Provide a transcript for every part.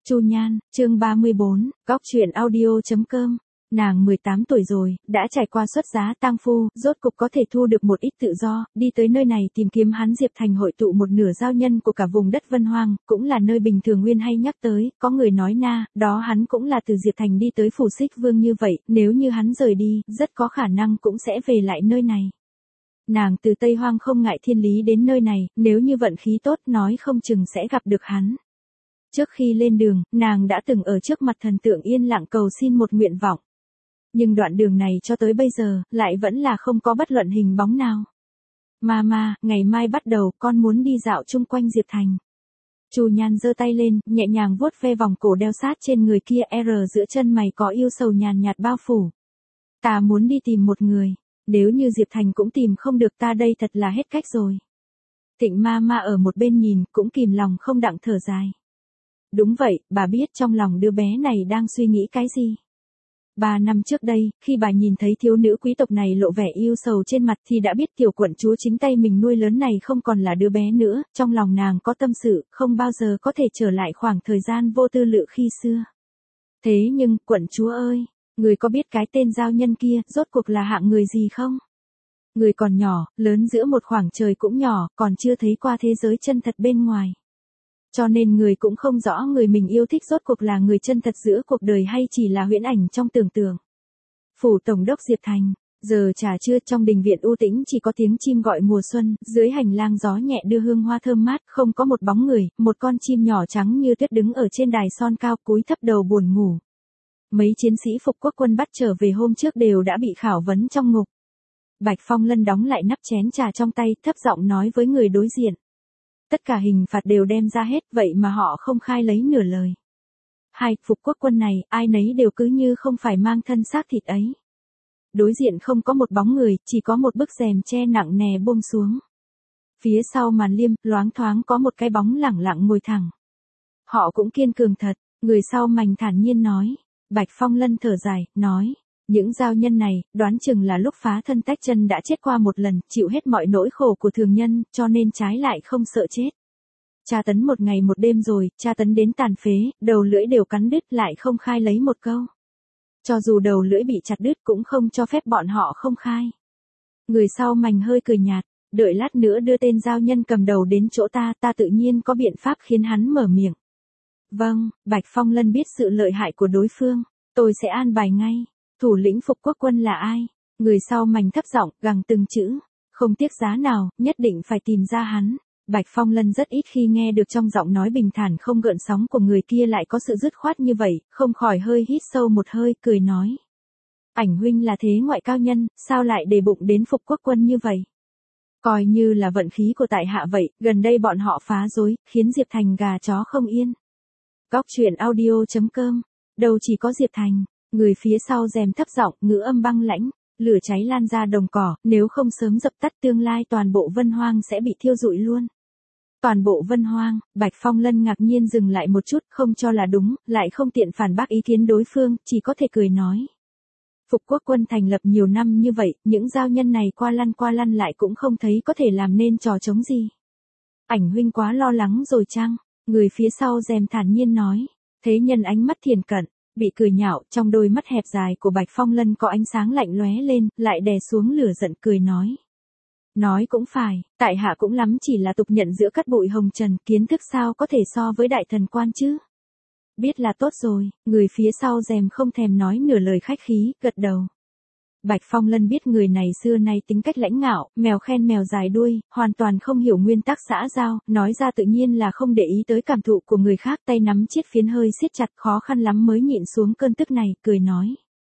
Chu Nhan, chương 34, góc truyện audio.com. Nàng 18 tuổi rồi, đã trải qua xuất giá tang phu, rốt cục có thể thu được một ít tự do, đi tới nơi này tìm kiếm hắn Diệp Thành hội tụ một nửa giao nhân của cả vùng đất Vân Hoang, cũng là nơi bình thường Nguyên hay nhắc tới, có người nói đó hắn cũng là từ Diệp Thành đi tới phủ Xích Vương như vậy, nếu như hắn rời đi, rất có khả năng cũng sẽ về lại nơi này. Nàng từ Tây Hoang không ngại thiên lý đến nơi này, nếu như vận khí tốt nói không chừng sẽ gặp được hắn. Trước khi lên đường, nàng đã từng ở trước mặt thần tượng yên lặng cầu xin một nguyện vọng. Nhưng đoạn đường này cho tới bây giờ, lại vẫn là không có bất luận hình bóng nào. Mama, ngày mai bắt đầu, con muốn đi dạo chung quanh Diệp Thành. Chu Nhan giơ tay lên, nhẹ nhàng vuốt ve vòng cổ đeo sát trên người kia, giữa chân mày có yêu sầu nhàn nhạt bao phủ. Ta muốn đi tìm một người, nếu như Diệp Thành cũng tìm không được ta đây thật là hết cách rồi. Tịnh Mama ở một bên nhìn, cũng kìm lòng không đặng thở dài. Đúng vậy, bà biết trong lòng đứa bé này đang suy nghĩ cái gì. 3 năm trước đây, khi bà nhìn thấy thiếu nữ quý tộc này lộ vẻ yêu sầu trên mặt thì đã biết tiểu quận chúa chính tay mình nuôi lớn này không còn là đứa bé nữa, trong lòng nàng có tâm sự, không bao giờ có thể trở lại khoảng thời gian vô tư lự khi xưa. Thế nhưng, quận chúa ơi, người có biết cái tên giao nhân kia, rốt cuộc là hạng người gì không? Người còn nhỏ, lớn giữa một khoảng trời cũng nhỏ, còn chưa thấy qua thế giới chân thật bên ngoài. Cho nên người cũng không rõ người mình yêu thích rốt cuộc là người chân thật giữa cuộc đời hay chỉ là huyễn ảnh trong tưởng tượng. Phủ Tổng đốc Diệp Thành, giờ trà trưa trong đình viện u tĩnh chỉ có tiếng chim gọi mùa xuân, dưới hành lang gió nhẹ đưa hương hoa thơm mát, không có một bóng người, một con chim nhỏ trắng như tuyết đứng ở trên đài son cao cúi thấp đầu buồn ngủ. Mấy chiến sĩ phục quốc quân bắt trở về hôm trước đều đã bị khảo vấn trong ngục. Bạch Phong Lân đóng lại nắp chén trà trong tay, thấp giọng nói với người đối diện. Tất cả hình phạt đều đem ra hết, vậy mà họ không khai lấy nửa lời. Phục quốc quân này, ai nấy đều cứ như không phải mang thân xác thịt ấy. Đối diện không có một bóng người, chỉ có một bức rèm che nặng nề buông xuống. Phía sau màn liêm, loáng thoáng có một cái bóng lẳng lặng ngồi thẳng. Họ cũng kiên cường thật, người sau mành thản nhiên nói. Bạch Phong Lân thở dài, nói. Những giao nhân này, đoán chừng là lúc phá thân tách chân đã chết qua một lần, chịu hết mọi nỗi khổ của thường nhân, cho nên trái lại không sợ chết. Tra tấn một ngày một đêm rồi, tra tấn đến tàn phế, đầu lưỡi đều cắn đứt lại không khai lấy một câu. Cho dù đầu lưỡi bị chặt đứt cũng không cho phép bọn họ không khai. Người sau mành hơi cười nhạt, đợi lát nữa đưa tên giao nhân cầm đầu đến chỗ ta tự nhiên có biện pháp khiến hắn mở miệng. Vâng, Bạch Phong Lân biết sự lợi hại của đối phương, tôi sẽ an bài ngay. Thủ lĩnh phục quốc quân là ai? Người sau mành thấp giọng, gằn từng chữ. Không tiếc giá nào, nhất định phải tìm ra hắn. Bạch Phong Lân rất ít khi nghe được trong giọng nói bình thản không gợn sóng của người kia lại có sự dứt khoát như vậy, không khỏi hơi hít sâu một hơi, cười nói. Ảnh huynh là thế ngoại cao nhân, sao lại để bụng đến phục quốc quân như vậy? Coi như là vận khí của tại hạ vậy, gần đây bọn họ phá rối, khiến Diệp Thành gà chó không yên. Góc truyện audio.com, đâu chỉ có Diệp Thành. Người phía sau rèm thấp giọng, ngữ âm băng lãnh, lửa cháy lan ra đồng cỏ, nếu không sớm dập tắt tương lai toàn bộ Vân Hoang sẽ bị thiêu rụi luôn. Toàn bộ Vân Hoang, Bạch Phong Lân ngạc nhiên dừng lại một chút, không cho là đúng, lại không tiện phản bác ý kiến đối phương, chỉ có thể cười nói. Phục quốc quân thành lập nhiều năm như vậy, những giao nhân này qua lăn lại cũng không thấy có thể làm nên trò chống gì. Ảnh huynh quá lo lắng rồi chăng? Người phía sau rèm thản nhiên nói, thế nhân ánh mắt thiền cận. Bị cười nhạo, trong đôi mắt hẹp dài của Bạch Phong Lân có ánh sáng lạnh lóe lên, lại đè xuống lửa giận cười nói. Nói cũng phải, tại hạ cũng lắm chỉ là tục nhận giữa cát bụi hồng trần, kiến thức sao có thể so với đại thần quan chứ. Biết là tốt rồi, người phía sau rèm không thèm nói nửa lời khách khí, gật đầu. Bạch Phong Lân biết người này xưa nay tính cách lãnh ngạo, mèo khen mèo dài đuôi, hoàn toàn không hiểu nguyên tắc xã giao, nói ra tự nhiên là không để ý tới cảm thụ của người khác, tay nắm chiếc phiến hơi siết chặt, khó khăn lắm mới nhịn xuống cơn tức này, cười nói.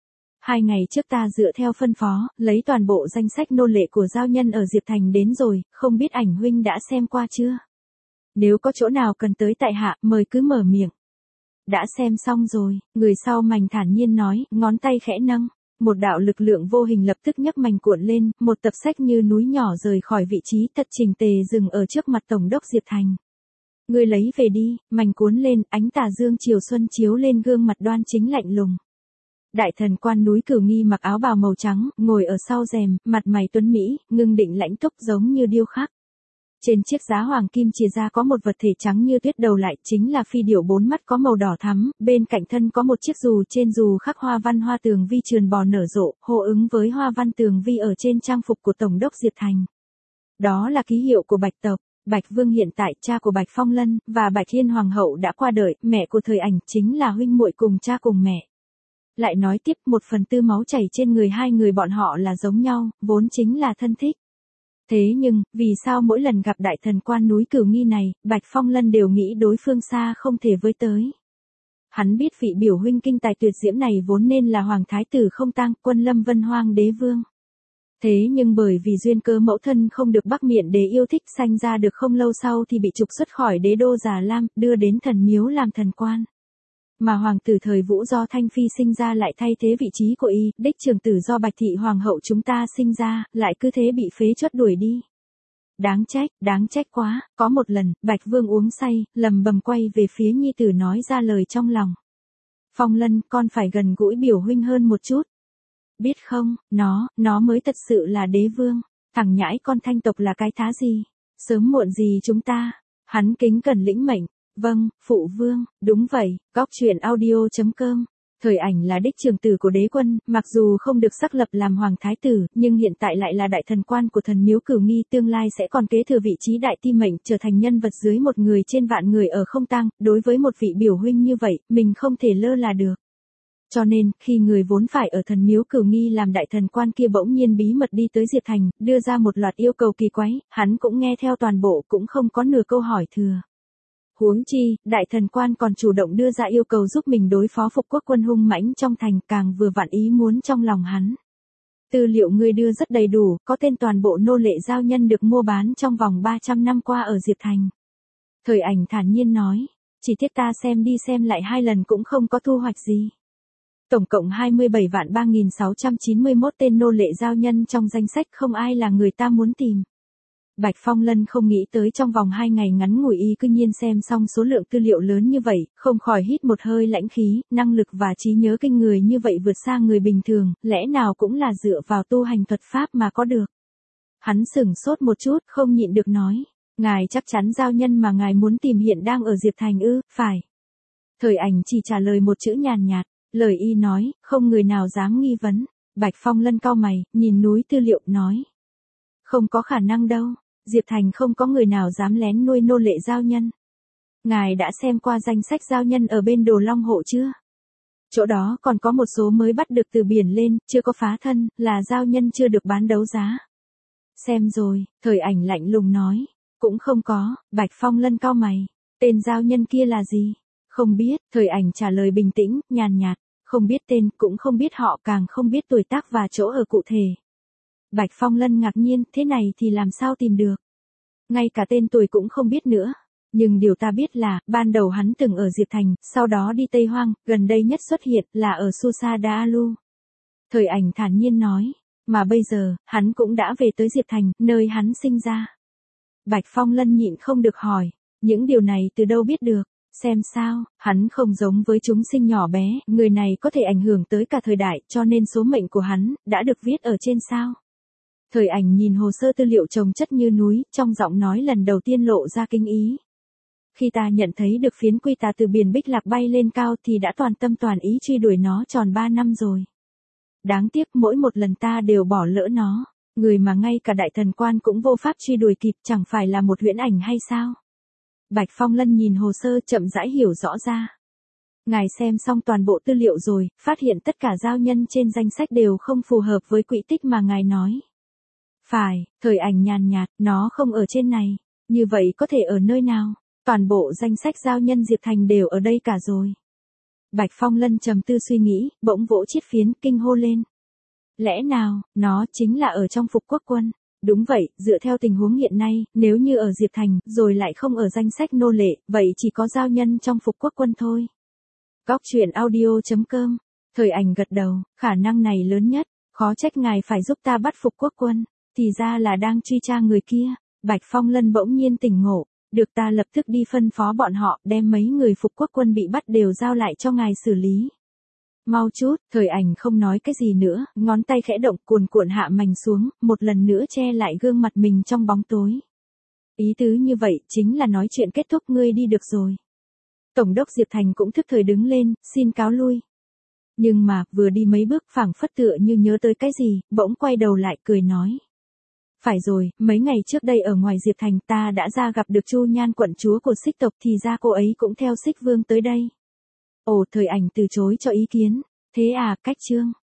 2 ngày trước ta dựa theo phân phó, lấy toàn bộ danh sách nô lệ của giao nhân ở Diệp Thành đến rồi, không biết ảnh huynh đã xem qua chưa? Nếu có chỗ nào cần tới tại hạ, mời cứ mở miệng. Đã xem xong rồi, người sau mành thản nhiên nói, ngón tay khẽ nâng. Một đạo lực lượng vô hình lập tức nhấc mành cuộn lên, một tập sách như núi nhỏ rời khỏi vị trí thật chỉnh tề dừng ở trước mặt Tổng đốc Diệp Thành. Ngươi lấy về đi, mành cuốn lên, ánh tà dương chiều xuân chiếu lên gương mặt đoan chính lạnh lùng. Đại thần quan núi Cửu Nghi mặc áo bào màu trắng, ngồi ở sau rèm, mặt mày tuấn mỹ, ngưng định lãnh túc giống như điêu khắc. Trên chiếc giá hoàng kim chìa ra có một vật thể trắng như tuyết đầu lại, chính là phi điểu 4 mắt có màu đỏ thắm, bên cạnh thân có một chiếc dù, trên dù khắc hoa văn hoa tường vi trườn bò nở rộ, hô ứng với hoa văn tường vi ở trên trang phục của Tổng đốc Diệp Thành. Đó là ký hiệu của Bạch tộc. Bạch Vương hiện tại, cha của Bạch Phong Lân, và Bạch Thiên Hoàng hậu đã qua đời, mẹ của Thời Ảnh chính là huynh muội cùng cha cùng mẹ. Lại nói tiếp, 1/4 máu chảy trên người hai người bọn họ là giống nhau, vốn chính là thân thích. Thế nhưng, vì sao mỗi lần gặp đại thần quan núi Cửu Nghi này, Bạch Phong Lân đều nghĩ đối phương xa không thể với tới. Hắn biết vị biểu huynh kinh tài tuyệt diễm này vốn nên là Hoàng Thái tử Không Tang, Quân Lâm Vân Hoang Đế Vương. Thế nhưng bởi vì duyên cơ mẫu thân không được Bắc Miện Đế yêu thích, sanh ra được không lâu sau thì bị trục xuất khỏi đế đô Già Lam, đưa đến thần miếu làm thần quan. Mà hoàng tử thời Vũ do Thanh Phi sinh ra lại thay thế vị trí của y, đích trưởng tử do Bạch Thị Hoàng hậu chúng ta sinh ra, lại cứ thế bị phế truất đuổi đi. Đáng trách quá. Có một lần, Bạch Vương uống say, lầm bầm quay về phía nhi tử nói ra lời trong lòng. Phong Lân, con phải gần gũi biểu huynh hơn một chút. Biết không, nó mới thật sự là đế vương. Thằng nhãi con Thanh tộc là cái thá gì? Sớm muộn gì chúng ta. Hắn kính cẩn lĩnh mệnh. Vâng, phụ vương, đúng vậy. Góc truyện audio.com. Thời Ảnh là đích trưởng tử của đế quân, mặc dù không được xác lập làm hoàng thái tử, nhưng hiện tại lại là đại thần quan của thần miếu Cửu Nghi, tương lai sẽ còn kế thừa vị trí đại ti mệnh, trở thành nhân vật dưới một người trên vạn người ở Không Tang. Đối với một vị biểu huynh như vậy, mình không thể lơ là được. Cho nên, khi người vốn phải ở thần miếu Cửu Nghi làm đại thần quan kia bỗng nhiên bí mật đi tới Diệp Thành, đưa ra một loạt yêu cầu kỳ quái, hắn cũng nghe theo toàn bộ, cũng không có nửa câu hỏi thừa. Huống chi, đại thần quan còn chủ động đưa ra yêu cầu giúp mình đối phó phục quốc quân hung mãnh trong thành, càng vừa vặn ý muốn trong lòng hắn. Tư liệu ngươi đưa rất đầy đủ, có tên toàn bộ nô lệ giao nhân được mua bán trong vòng 300 năm qua ở Diệp Thành. Thời Ảnh thản nhiên nói, chỉ tiếc ta xem đi xem lại 2 lần cũng không có thu hoạch gì. Tổng cộng 27.3691 tên nô lệ giao nhân trong danh sách, không ai là người ta muốn tìm. Bạch Phong Lân không nghĩ tới trong vòng 2 ngày ngắn ngủi y cư nhiên xem xong số lượng tư liệu lớn như vậy, không khỏi hít một hơi lãnh khí, năng lực và trí nhớ kinh người như vậy vượt xa người bình thường, lẽ nào cũng là dựa vào tu hành thuật pháp mà có được. Hắn sửng sốt một chút, không nhịn được nói, ngài chắc chắn giao nhân mà ngài muốn tìm hiện đang ở Diệp Thành ư? Phải. Thời Ảnh chỉ trả lời một chữ nhàn nhạt, lời y nói, không người nào dám nghi vấn. Bạch Phong Lân cau mày, nhìn núi tư liệu, nói, không có khả năng đâu. Diệp Thành không có người nào dám lén nuôi nô lệ giao nhân. Ngài đã xem qua danh sách giao nhân ở bên Đồ Long Hộ chưa? Chỗ đó còn có một số mới bắt được từ biển lên, chưa có phá thân, là giao nhân chưa được bán đấu giá. Xem rồi, Thời Ảnh lạnh lùng nói. Cũng không có. Bạch Phong Lân cau mày. Tên giao nhân kia là gì? Không biết. Thời Ảnh trả lời bình tĩnh, nhàn nhạt. Không biết tên, cũng không biết họ, càng không biết tuổi tác và chỗ ở cụ thể. Bạch Phong Lân ngạc nhiên, thế này thì làm sao tìm được? Ngay cả tên tuổi cũng không biết nữa. Nhưng điều ta biết là, ban đầu hắn từng ở Diệp Thành, sau đó đi Tây Hoang, gần đây nhất xuất hiện là ở Susa Daalu. Thời Ảnh thản nhiên nói, mà bây giờ, hắn cũng đã về tới Diệp Thành, nơi hắn sinh ra. Bạch Phong Lân nhịn không được hỏi, những điều này từ đâu biết được? Xem sao, hắn không giống với chúng sinh nhỏ bé, người này có thể ảnh hưởng tới cả thời đại, cho nên số mệnh của hắn đã được viết ở trên sao? Thời Ảnh nhìn hồ sơ tư liệu chồng chất như núi, trong giọng nói lần đầu tiên lộ ra kinh ý. Khi ta nhận thấy được phiến quy tà từ biển Bích Lạc bay lên cao thì đã toàn tâm toàn ý truy đuổi nó tròn 3 năm rồi. Đáng tiếc mỗi một lần ta đều bỏ lỡ nó, người mà ngay cả đại thần quan cũng vô pháp truy đuổi kịp, chẳng phải là một huyễn ảnh hay sao? Bạch Phong Lân nhìn hồ sơ chậm rãi hiểu rõ ra. Ngài xem xong toàn bộ tư liệu rồi, phát hiện tất cả giao nhân trên danh sách đều không phù hợp với quỹ tích mà ngài nói. Phải. Thời Ảnh nhàn nhạt, nó không ở trên này. Như vậy có thể ở nơi nào? Toàn bộ danh sách giao nhân Diệp Thành đều ở đây cả rồi. Bạch Phong Lân trầm tư suy nghĩ, bỗng vỗ chiếc phiến, kinh hô lên. Lẽ nào, nó chính là ở trong phục quốc quân? Đúng vậy, dựa theo tình huống hiện nay, nếu như ở Diệp Thành, rồi lại không ở danh sách nô lệ, vậy chỉ có giao nhân trong phục quốc quân thôi. Góc truyện audio.com. Thời Ảnh gật đầu, khả năng này lớn nhất, khó trách ngài phải giúp ta bắt phục quốc quân. Thì ra là đang truy tra người kia. Bạch Phong Lân bỗng nhiên tỉnh ngộ, được ta lập tức đi phân phó bọn họ, đem mấy người phục quốc quân bị bắt đều giao lại cho ngài xử lý. Mau chút. Thời Ảnh không nói cái gì nữa, ngón tay khẽ động, cuồn cuộn hạ mảnh xuống, một lần nữa che lại gương mặt mình trong bóng tối. Ý tứ như vậy chính là nói chuyện kết thúc, ngươi đi được rồi. Tổng đốc Diệp Thành cũng thức thời đứng lên, xin cáo lui. Nhưng mà, vừa đi mấy bước phảng phất tựa như nhớ tới cái gì, bỗng quay đầu lại cười nói. Phải rồi, mấy ngày trước đây ở ngoài Diệp Thành ta đã ra gặp được Chu Nhan quận chúa của Xích tộc, thì ra cô ấy cũng theo Xích Vương tới đây. Ồ, Thời Ảnh từ chối cho ý kiến. Thế à, cách Trương.